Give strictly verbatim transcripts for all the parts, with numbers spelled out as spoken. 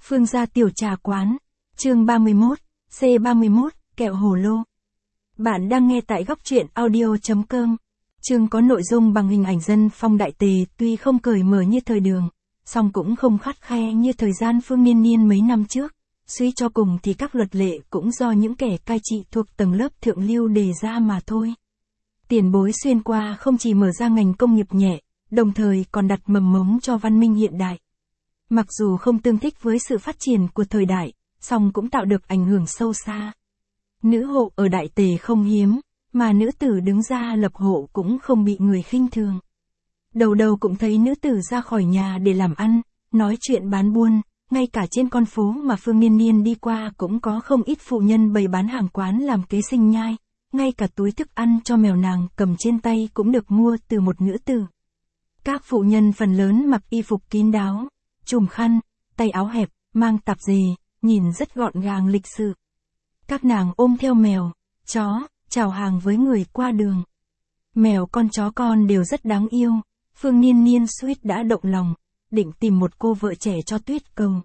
Phương gia tiểu trà quán, chương ba mươi mốt, C ba mươi mốt, kẹo hồ lô. Bạn đang nghe tại góc truyện audio.com. Chương có nội dung bằng hình ảnh dân phong đại tề, tuy không cởi mở như thời Đường, song cũng không khắt khe như thời gian Phương Niên Niên mấy năm trước. Suy cho cùng thì các luật lệ cũng do những kẻ cai trị thuộc tầng lớp thượng lưu đề ra mà thôi. Tiền bối xuyên qua không chỉ mở ra ngành công nghiệp nhẹ, đồng thời còn đặt mầm mống cho văn minh hiện đại. Mặc dù không tương thích với sự phát triển của thời đại, song cũng tạo được ảnh hưởng sâu xa. Nữ hộ ở đại tề không hiếm, mà nữ tử đứng ra lập hộ cũng không bị người khinh thường. Đầu đầu cũng thấy nữ tử ra khỏi nhà để làm ăn, nói chuyện bán buôn, ngay cả trên con phố mà Phương Niên Niên đi qua cũng có không ít phụ nhân bày bán hàng quán làm kế sinh nhai, ngay cả túi thức ăn cho mèo nàng cầm trên tay cũng được mua từ một nữ tử. Các phụ nhân phần lớn mặc y phục kín đáo, trùm khăn, tay áo hẹp, mang tạp dề, nhìn rất gọn gàng lịch sự. Các nàng ôm theo mèo, chó, chào hàng với người qua đường. Mèo con chó con đều rất đáng yêu, Phương Niên Niên suýt đã động lòng, định tìm một cô vợ trẻ cho Tuyết Cầu.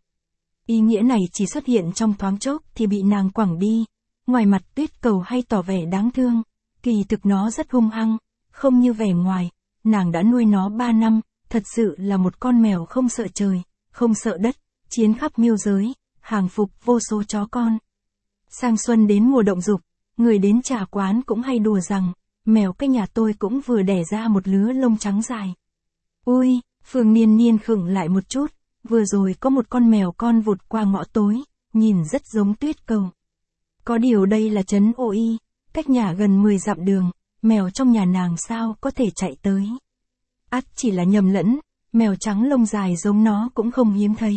Ý nghĩa này chỉ xuất hiện trong thoáng chốc thì bị nàng quẳng đi. Ngoài mặt Tuyết Cầu hay tỏ vẻ đáng thương, kỳ thực nó rất hung hăng, không như vẻ ngoài. Nàng đã nuôi nó ba năm, thật sự là một con mèo không sợ trời, không sợ đất, chiến khắp miêu giới, hàng phục vô số chó con. Sang xuân đến mùa động dục, người đến trà quán cũng hay đùa rằng, mèo cái nhà tôi cũng vừa đẻ ra một lứa lông trắng dài. Ui, Phương Niên Niên khựng lại một chút, vừa rồi có một con mèo con vụt qua ngõ tối, nhìn rất giống Tuyết Cầu. Có điều đây là trấn Ô Y, cách nhà gần mười dặm đường, mèo trong nhà nàng sao có thể chạy tới. Ắt chỉ là nhầm lẫn, mèo trắng lông dài giống nó cũng không hiếm thấy.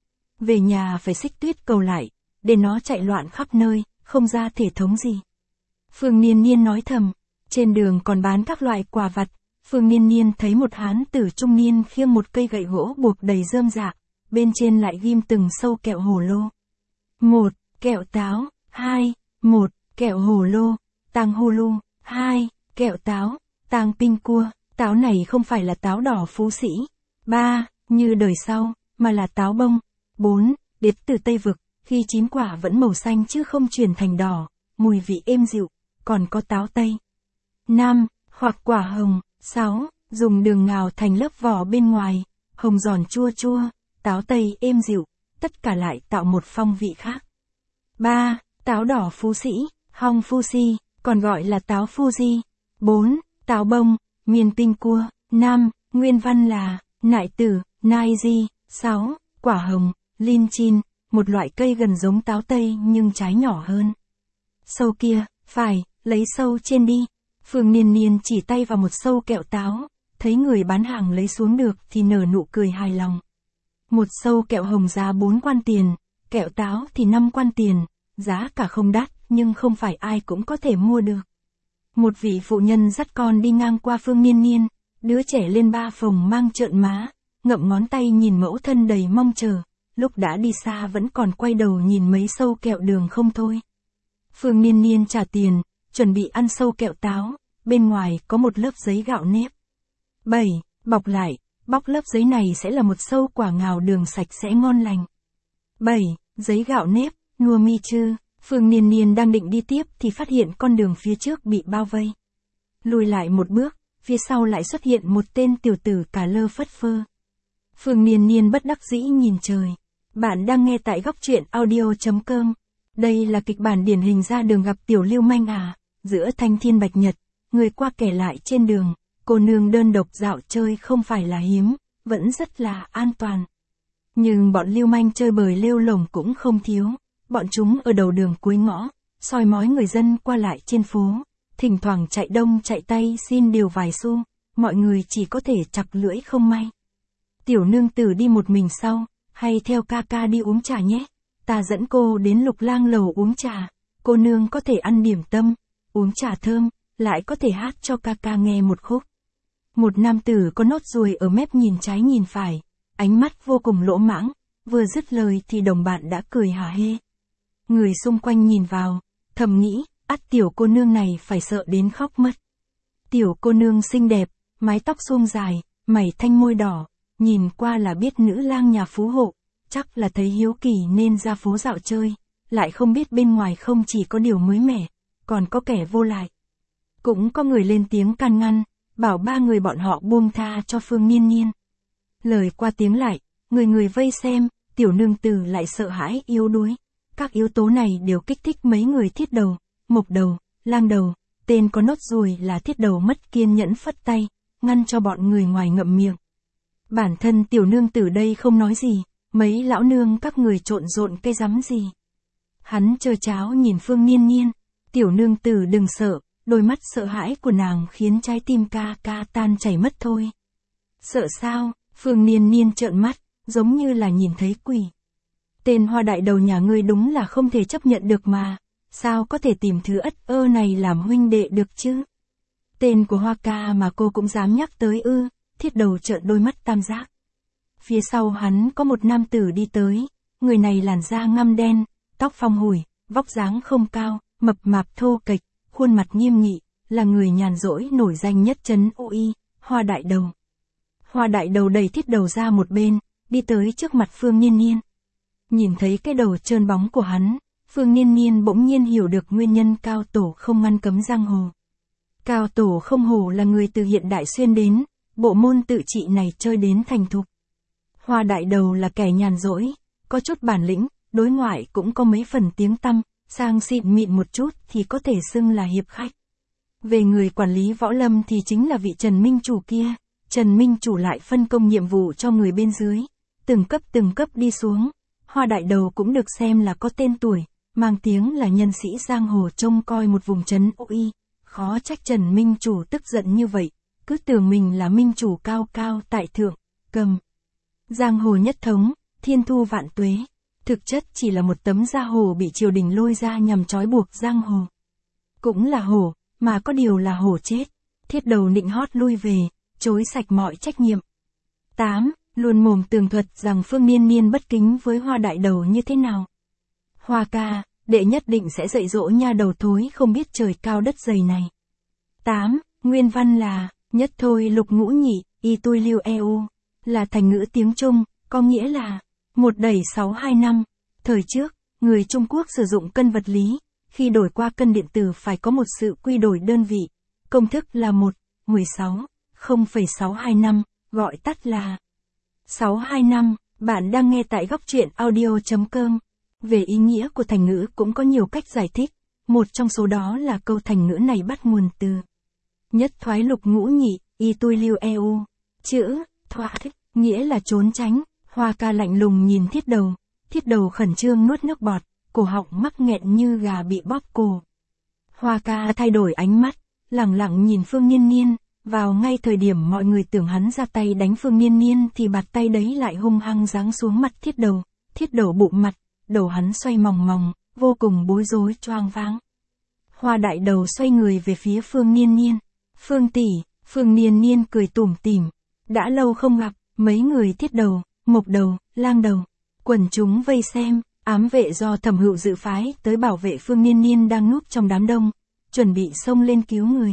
Về nhà phải xích Tuyết Cầu lại, để nó chạy loạn khắp nơi, không ra thể thống gì. Phương Niên Niên nói thầm, trên đường còn bán các loại quà vặt. Phương Niên Niên thấy một hán tử trung niên khiêng một cây gậy gỗ buộc đầy rơm rạ, bên trên lại ghim từng sâu kẹo hồ lô. Một, kẹo táo, hai, một, kẹo hồ lô, tang hô lu, hai, kẹo táo, tang pinh cua, táo này không phải là táo đỏ Phú Sĩ, ba, như đời sau, mà là táo bông, bốn, đến từ Tây Vực, khi chín quả vẫn màu xanh chứ không chuyển thành đỏ, mùi vị êm dịu, còn có táo Tây. năm, hoặc quả hồng. sáu. Dùng đường ngào thành lớp vỏ bên ngoài, hồng giòn chua chua, táo Tây êm dịu, tất cả lại tạo một phong vị khác. ba. Táo đỏ Phú Sĩ, hong Fuji, còn gọi là táo Fuji. bốn. Táo bông, miên pinh cua. năm. Nguyên văn là, nại tử, nai di. sáu. Quả hồng, lin chin, một loại cây gần giống táo Tây nhưng trái nhỏ hơn. Sâu kia, phải, lấy sâu trên đi. Phương Niên Niên chỉ tay vào một sâu kẹo táo, thấy người bán hàng lấy xuống được thì nở nụ cười hài lòng. Một sâu kẹo hồng giá bốn quan tiền, kẹo táo thì năm quan tiền, giá cả không đắt nhưng không phải ai cũng có thể mua được. Một vị phụ nhân dắt con đi ngang qua Phương Niên Niên, đứa trẻ lên ba phồng mang trợn má, ngậm ngón tay nhìn mẫu thân đầy mong chờ, lúc đã đi xa vẫn còn quay đầu nhìn mấy sâu kẹo đường không thôi. Phương Niên Niên trả tiền, chuẩn bị ăn sâu kẹo táo, bên ngoài có một lớp giấy gạo nếp. bảy. Bọc lại, bóc lớp giấy này sẽ là một sâu quả ngào đường sạch sẽ ngon lành. bảy. Giấy gạo nếp, nua mi chư. Phương Niên Niên đang định đi tiếp thì phát hiện con đường phía trước bị bao vây. Lùi lại một bước, phía sau lại xuất hiện một tên tiểu tử cả lơ phất phơ. Phương Niên Niên bất đắc dĩ nhìn trời. Bạn đang nghe tại góc truyện audio.com. Đây là kịch bản điển hình ra đường gặp tiểu lưu manh à, giữa thanh thiên bạch nhật, người qua kẻ lại trên đường, cô nương đơn độc dạo chơi không phải là hiếm, vẫn rất là an toàn. Nhưng bọn lưu manh chơi bời lêu lổng cũng không thiếu, bọn chúng ở đầu đường cuối ngõ, soi mói người dân qua lại trên phố, thỉnh thoảng chạy đông chạy tây xin điều vài xu, mọi người chỉ có thể chặt lưỡi không may. Tiểu nương tử đi một mình sau, hay theo ca ca đi uống trà nhé, ta dẫn cô đến Lục Lang lầu uống trà, cô nương có thể ăn điểm tâm, uống trà thơm, lại có thể hát cho ca ca nghe một khúc. Một nam tử có nốt ruồi ở mép nhìn trái nhìn phải, ánh mắt vô cùng lỗ mãng, vừa dứt lời thì đồng bạn đã cười hả hê. Người xung quanh nhìn vào, thầm nghĩ, ắt tiểu cô nương này phải sợ đến khóc mất. Tiểu cô nương xinh đẹp, mái tóc suông dài, mày thanh môi đỏ, nhìn qua là biết nữ lang nhà phú hộ, chắc là thấy hiếu kỳ nên ra phố dạo chơi, lại không biết bên ngoài không chỉ có điều mới mẻ, còn có kẻ vô lại. Cũng có người lên tiếng can ngăn, bảo ba người bọn họ buông tha cho Phương Niên Niên. Lời qua tiếng lại, người người vây xem, tiểu nương tử lại sợ hãi yếu đuối. Các yếu tố này đều kích thích mấy người Thiết Đầu, Mộc Đầu, Lang Đầu, tên có nốt ruồi là Thiết Đầu mất kiên nhẫn phất tay, ngăn cho bọn người ngoài ngậm miệng. Bản thân tiểu nương tử đây không nói gì, mấy lão nương các người trộn rộn cái rắm gì. Hắn trơ cháo nhìn Phương Niên Niên, tiểu nương tử đừng sợ, đôi mắt sợ hãi của nàng khiến trái tim ca ca tan chảy mất thôi. Sợ sao? Phương Niên Niên trợn mắt, giống như là nhìn thấy quỷ. Tên Hoa đại đầu nhà ngươi đúng là không thể chấp nhận được mà, sao có thể tìm thứ ất ơ này làm huynh đệ được chứ? Tên của Hoa ca mà cô cũng dám nhắc tới ư? Thiết Đầu trợn đôi mắt tam giác. Phía sau hắn có một nam tử đi tới, người này làn da ngăm đen, tóc phong hủi, vóc dáng không cao, mập mạp thô kệch, khuôn mặt nghiêm nghị, là người nhàn rỗi nổi danh nhất trấn Ô Y, Hoa đại đầu. Hoa đại đầu đẩy Thiết Đầu ra một bên, đi tới trước mặt Phương Niên Niên. Nhìn thấy cái đầu trơn bóng của hắn, Phương Niên Niên bỗng nhiên hiểu được nguyên nhân cao tổ không ngăn cấm giang hồ. Cao tổ không hổ là người từ hiện đại xuyên đến, bộ môn tự trị này chơi đến thành thục. Hoa đại đầu là kẻ nhàn rỗi, có chút bản lĩnh, đối ngoại cũng có mấy phần tiếng tăm, sang xịn mịn một chút thì có thể xưng là hiệp khách. Về người quản lý võ lâm thì chính là vị Trần Minh Chủ kia, Trần Minh Chủ lại phân công nhiệm vụ cho người bên dưới, từng cấp từng cấp đi xuống. Hoa đại đầu cũng được xem là có tên tuổi, mang tiếng là nhân sĩ giang hồ trông coi một vùng trấn Ô Y, khó trách Trần Minh Chủ tức giận như vậy, cứ tưởng mình là Minh Chủ cao cao tại thượng, cầm. Giang hồ nhất thống, thiên thu vạn tuế, thực chất chỉ là một tấm da hồ bị triều đình lôi ra nhằm trói buộc giang hồ. Cũng là hổ, mà có điều là hổ chết, Thiết Đầu nịnh hót lui về, chối sạch mọi trách nhiệm. tám. Luôn mồm tường thuật rằng Phương Niên Niên bất kính với Hoa đại đầu như thế nào. Hoa ca, đệ nhất định sẽ dạy dỗ nha đầu thối không biết trời cao đất dày này. tám. Nguyên văn là, nhất thôi lục ngũ nhị, y tui lưu eu, là thành ngữ tiếng Trung, có nghĩa là, một đẩy sáu hai năm. Thời trước, người Trung Quốc sử dụng cân vật lý, khi đổi qua cân điện tử phải có một sự quy đổi đơn vị, công thức là một, mười sáu, không phẩy sáu hai năm, gọi tắt là sáu hai năm. Bạn đang nghe tại góc truyện audio chấm com. Về ý nghĩa của thành ngữ cũng có nhiều cách giải thích, một trong số đó là câu thành ngữ này bắt nguồn từ nhất thoái lục ngũ nhị, y tui lưu eu. Chữ thoái nghĩa là trốn tránh. Hoa ca lạnh lùng nhìn Thiết Đầu, Thiết Đầu khẩn trương nuốt nước bọt, cổ họng mắc nghẹn như gà bị bóp cổ. Hoa ca thay đổi ánh mắt, lẳng lặng nhìn Phương Niên Niên, vào ngay thời điểm mọi người tưởng hắn ra tay đánh Phương Niên Niên thì bạt tay đấy lại hung hăng giáng xuống mặt Thiết Đầu, Thiết Đầu bụng mặt, đầu hắn xoay mòng mòng, vô cùng bối rối choang váng. Hoa đại đầu xoay người về phía Phương Niên Niên. Phương tỷ, Phương Niên Niên cười tủm tỉm, đã lâu không gặp, mấy người Thiết Đầu, Mộc Đầu, Lang Đầu, quần chúng vây xem, ám vệ do Thẩm Hựu dự phái tới bảo vệ Phương Niên Niên đang núp trong đám đông, chuẩn bị xông lên cứu người.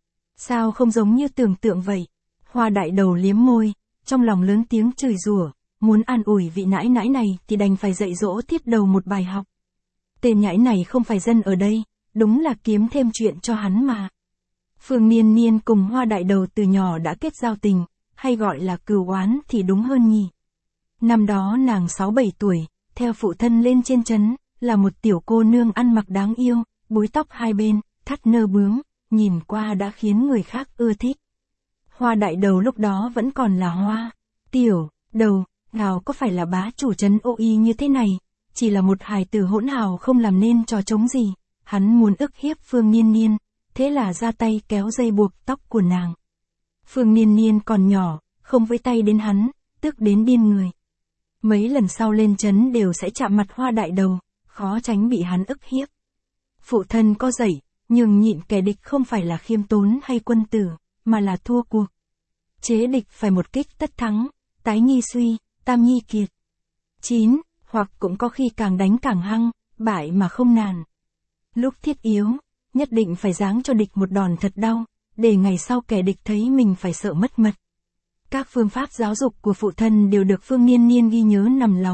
Sao không giống như tưởng tượng vậy? Hoa đại đầu liếm môi, trong lòng lớn tiếng chửi rủa, muốn an ủi vị nãi nãi này thì đành phải dạy dỗ Thiết Đầu một bài học. Tên nhãi này không phải dân ở đây, đúng là kiếm thêm chuyện cho hắn mà. Phương Niên Niên cùng Hoa đại đầu từ nhỏ đã kết giao tình, hay gọi là cừu oán thì đúng hơn nhỉ. Năm đó nàng sáu bảy tuổi, theo phụ thân lên trên trấn, là một tiểu cô nương ăn mặc đáng yêu, búi tóc hai bên, thắt nơ bướm, nhìn qua đã khiến người khác ưa thích. Hoa đại đầu lúc đó vẫn còn là Hoa tiểu đầu, nào có phải là bá chủ trấn Ô Y như thế này, chỉ là một hài tử hỗn hào không làm nên trò trống gì, hắn muốn ức hiếp Phương Niên Niên, thế là ra tay kéo dây buộc tóc của nàng. Phương Niên Niên còn nhỏ, không với tay đến hắn, tức đến điên người. Mấy lần sau lên trấn đều sẽ chạm mặt Hoa đại đầu, khó tránh bị hắn ức hiếp. Phụ thân có dạy, nhường nhịn kẻ địch không phải là khiêm tốn hay quân tử, mà là thua cuộc. Chế địch phải một kích tất thắng, tái nhi suy, tam nhi kiệt. chín. Hoặc cũng có khi càng đánh càng hăng, bại mà không nản. Lúc thiết yếu, nhất định phải giáng cho địch một đòn thật đau, để ngày sau kẻ địch thấy mình phải sợ mất mật. Các phương pháp giáo dục của phụ thân đều được Phương Niên Niên ghi nhớ nằm lòng,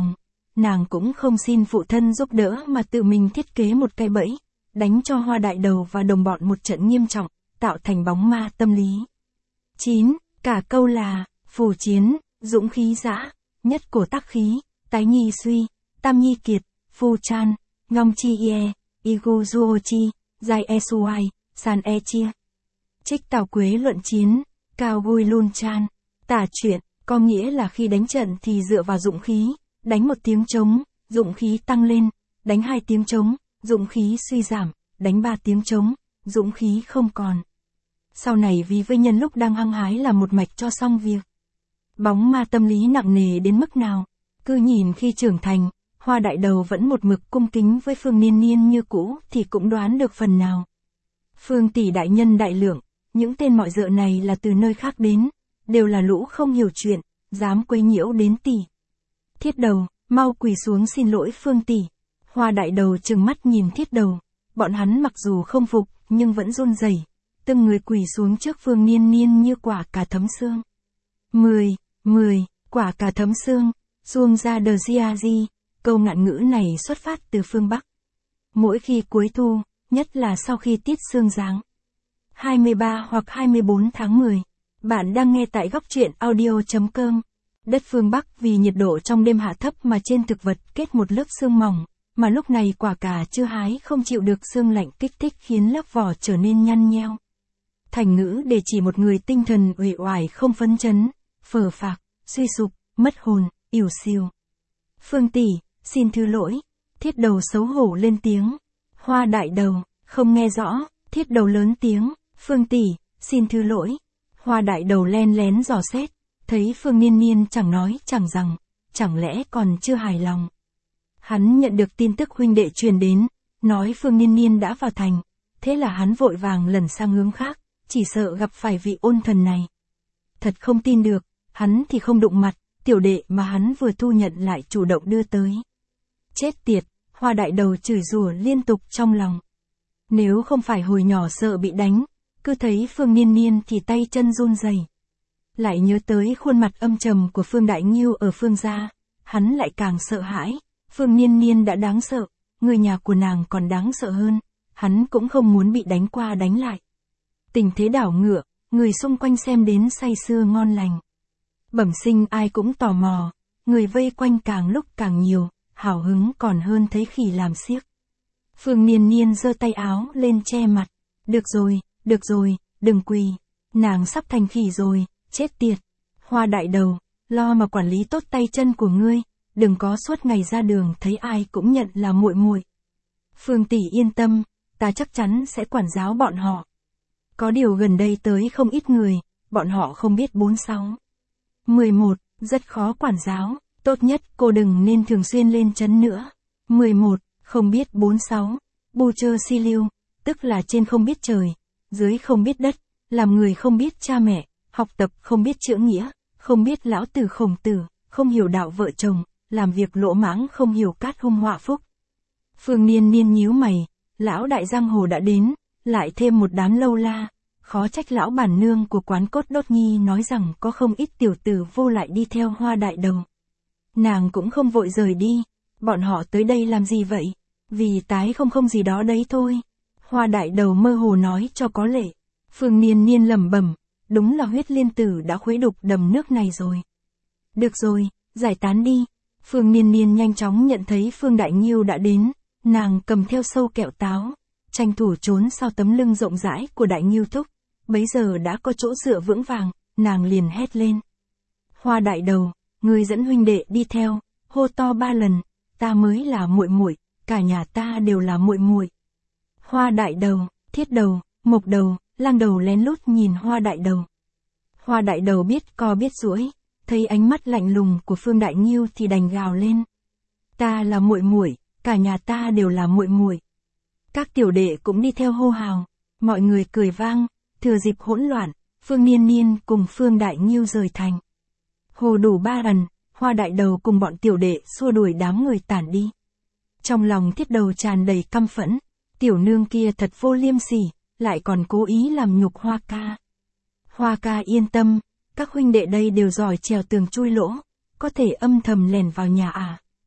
nàng cũng không xin phụ thân giúp đỡ mà tự mình thiết kế một cái bẫy, đánh cho Hoa Đại Đầu và đồng bọn một trận nghiêm trọng, tạo thành bóng ma tâm lý. chín. Cả câu là, phù chiến, dũng khí dã, nhất cổ tắc khí, tái nhi suy, tam nhi kiệt, phu chan, ngong chi ie, igu duo chi, giai e suai, san e chia. Trích Tào Quế luận chiến, cao gui lun chan, tả chuyện, có nghĩa là khi đánh trận thì dựa vào dũng khí, đánh một tiếng trống, dũng khí tăng lên, đánh hai tiếng trống, dũng khí suy giảm, đánh ba tiếng trống, dũng khí không còn. Sau này vì với nhân lúc đang hăng hái là một mạch cho xong việc. Bóng ma tâm lý nặng nề đến mức nào, cứ nhìn khi trưởng thành, Hoa Đại Đầu vẫn một mực cung kính với Phương Niên Niên như cũ thì cũng đoán được phần nào. Phương tỷ đại nhân đại lượng, những tên mọi dợ này là từ nơi khác đến, đều là lũ không hiểu chuyện, dám quấy nhiễu đến tỷ. Thiết Đầu, mau quỳ xuống xin lỗi Phương tỷ. Hoa Đại Đầu trừng mắt nhìn Thiết Đầu, bọn hắn mặc dù không phục nhưng vẫn run rẩy, từng người quỳ xuống trước Phương Niên Niên như quả cà thấm xương. mười, mười, quả cà thấm xương, xuông ra đờ gia di, câu ngạn ngữ này xuất phát từ phương Bắc. Mỗi khi cuối thu, nhất là sau khi tiết sương giáng. hai mươi ba hoặc hai mươi bốn tháng mười, bạn đang nghe tại góc truyện audio chấm com. Đất phương Bắc vì nhiệt độ trong đêm hạ thấp mà trên thực vật kết một lớp sương mỏng, mà lúc này quả cà chưa hái không chịu được sương lạnh kích thích khiến lớp vỏ trở nên nhăn nheo. Thành ngữ để chỉ một người tinh thần uể oải không phấn chấn, phờ phạc, suy sụp, mất hồn, ỉu xìu. Phương tỷ, xin thứ lỗi. Thiết Đầu xấu hổ lên tiếng. Hoa Đại Đầu, không nghe rõ. Thiết Đầu lớn tiếng. Phương tỷ, xin thứ lỗi. Hoa Đại Đầu len lén dò xét, thấy Phương Niên Niên chẳng nói chẳng rằng, chẳng lẽ còn chưa hài lòng. Hắn nhận được tin tức huynh đệ truyền đến, nói Phương Niên Niên đã vào thành, thế là hắn vội vàng lẩn sang hướng khác, chỉ sợ gặp phải vị ôn thần này. Thật không tin được, hắn thì không đụng mặt, tiểu đệ mà hắn vừa thu nhận lại chủ động đưa tới. Chết tiệt, Hoa Đại Đầu chửi rủa liên tục trong lòng. Nếu không phải hồi nhỏ sợ bị đánh, cứ thấy Phương Niên Niên thì tay chân run rẩy. Lại nhớ tới khuôn mặt âm trầm của Phương Đại Nghiêu ở Phương gia, hắn lại càng sợ hãi. Phương Niên Niên đã đáng sợ, người nhà của nàng còn đáng sợ hơn, hắn cũng không muốn bị đánh qua đánh lại. Tình thế đảo ngựa, người xung quanh xem đến say sưa ngon lành. Bẩm sinh ai cũng tò mò, người vây quanh càng lúc càng nhiều, hào hứng còn hơn thấy khỉ làm xiếc. Phương Niên Niên giơ tay áo lên che mặt. Được rồi, được rồi, đừng quỳ. Nàng sắp thành khỉ rồi, chết tiệt. Hoa Đại Đầu, lo mà quản lý tốt tay chân của ngươi, đừng có suốt ngày ra đường thấy ai cũng nhận là muội muội. Phương tỷ yên tâm, ta chắc chắn sẽ quản giáo bọn họ. Có điều gần đây tới không ít người, bọn họ không biết bốn sáu. mười một, rất khó quản giáo, tốt nhất cô đừng nên thường xuyên lên trấn nữa. mười một, không biết bốn sáu, bu chơ si lưu, tức là trên không biết trời, dưới không biết đất, làm người không biết cha mẹ, học tập không biết chữ nghĩa, không biết lão tử Khổng Tử, không hiểu đạo vợ chồng, làm việc lỗ mãng không hiểu cát hung họa phúc. Phương Niên Niên nhíu mày, lão đại giang hồ đã đến, lại thêm một đám lâu la, khó trách lão bản nương của quán cốt đốt nhi nói rằng có không ít tiểu tử vô lại đi theo Hoa Đại Đầu. Nàng cũng không vội rời đi, bọn họ tới đây làm gì vậy? Vì tái không không gì đó đấy thôi. Hoa Đại Đầu mơ hồ nói cho có lệ. Phương Niên Niên lẩm bẩm, đúng là huyết liên tử đã khuấy đục đầm nước này rồi. Được rồi, giải tán đi. Phương Niên Niên nhanh chóng nhận thấy Phương Đại Nghiêu đã đến, nàng cầm theo sâu kẹo táo, tranh thủ trốn sau tấm lưng rộng rãi của Đại Nghiêu thúc. Bấy giờ đã có chỗ dựa vững vàng, nàng liền hét lên. Hoa Đại Đầu, ngươi dẫn huynh đệ đi theo, hô to ba lần, ta mới là muội muội, cả nhà ta đều là muội muội. Hoa Đại Đầu, Thiết Đầu, Mộc Đầu, Lang Đầu lén lút nhìn Hoa Đại Đầu. Hoa Đại Đầu biết co biết duỗi, thấy ánh mắt lạnh lùng của Phương Đại Nghiêu thì đành gào lên. Ta là muội muội, cả nhà ta đều là muội muội. Các tiểu đệ cũng đi theo hô hào, mọi người cười vang, thừa dịp hỗn loạn, Phương Niên Niên cùng Phương Đại Nghiêu rời thành. Hồ đủ ba lần, Hoa Đại Đầu cùng bọn tiểu đệ xua đuổi đám người tản đi. Trong lòng Thiết Đầu tràn đầy căm phẫn, tiểu nương kia thật vô liêm sỉ, lại còn cố ý làm nhục Hoa ca. Hoa ca yên tâm, các huynh đệ đây đều giỏi trèo tường chui lỗ, có thể âm thầm lèn vào nhà à,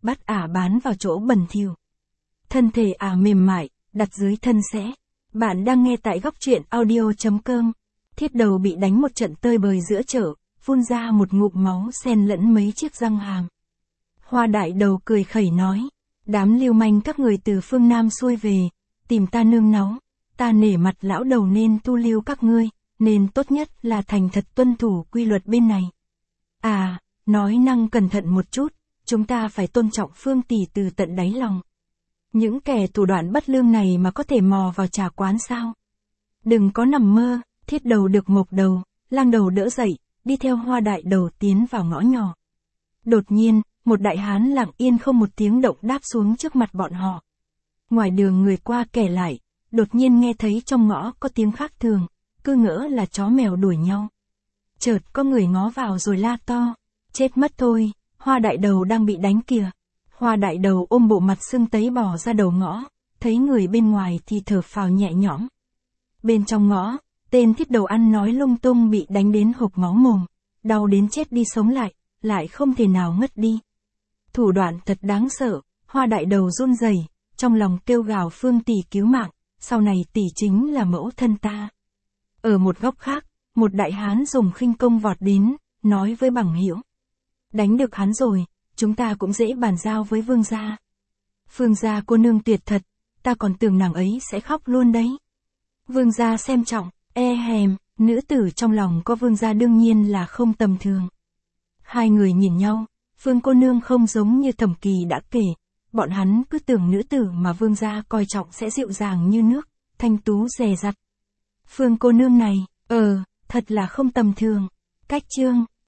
bắt ả bán vào chỗ bẩn thỉu. Thân thể ả mềm mại, đặt dưới thân sẽ. Bạn đang nghe tại góc truyện audio chấm com. Thiết đầu bị đánh một trận tơi bời giữa chợ, phun ra một ngụm máu xen lẫn mấy chiếc răng hàm. Hoa đại đầu cười khẩy nói, đám lưu manh các người từ phương Nam xuôi về, tìm ta nương náu, ta nể mặt lão đầu nên tu lưu các ngươi, nên tốt nhất là thành thật tuân thủ quy luật bên này. À, nói năng cẩn thận một chút, chúng ta phải tôn trọng Phương tỷ từ tận đáy lòng. Những kẻ thủ đoạn bất lương này mà có thể mò vào trà quán sao? Đừng có nằm mơ. Thiết đầu được mộc đầu, lang đầu đỡ dậy, đi theo hoa đại đầu tiến vào ngõ nhỏ. Đột nhiên, một đại hán lặng yên không một tiếng động đáp xuống trước mặt bọn họ. Ngoài đường người qua kẻ lại, đột nhiên nghe thấy trong ngõ có tiếng khác thường, cứ ngỡ là chó mèo đuổi nhau. Chợt có người ngó vào rồi la to, chết mất thôi, hoa đại đầu đang bị đánh kìa. Hoa đại đầu ôm bộ mặt sưng tấy bò ra đầu ngõ, thấy người bên ngoài thì thở phào nhẹ nhõm. Bên trong ngõ, tên thiết đầu ăn nói lung tung bị đánh đến hộc máu mồm, đau đến chết đi sống lại, lại không thể nào ngất đi. Thủ đoạn thật đáng sợ, hoa đại đầu run rẩy, trong lòng kêu gào Phương tỷ cứu mạng, sau này tỷ chính là mẫu thân ta. Ở một góc khác, một đại hán dùng khinh công vọt đến, nói với bằng hữu. Đánh được hắn rồi, chúng ta cũng dễ bàn giao với vương gia. Phương gia cô nương tuyệt thật, ta còn tưởng nàng ấy sẽ khóc luôn đấy. Vương gia xem trọng. E hèm, nữ tử trong lòng có vương gia đương nhiên là không tầm thường. Hai người nhìn nhau, Phương cô nương không giống như Thẩm Kỳ đã kể, bọn hắn cứ tưởng nữ tử mà vương gia coi trọng sẽ dịu dàng như nước, thanh tú dè dặt. Phương cô nương này, ờ, thật là không tầm thường. Cách chương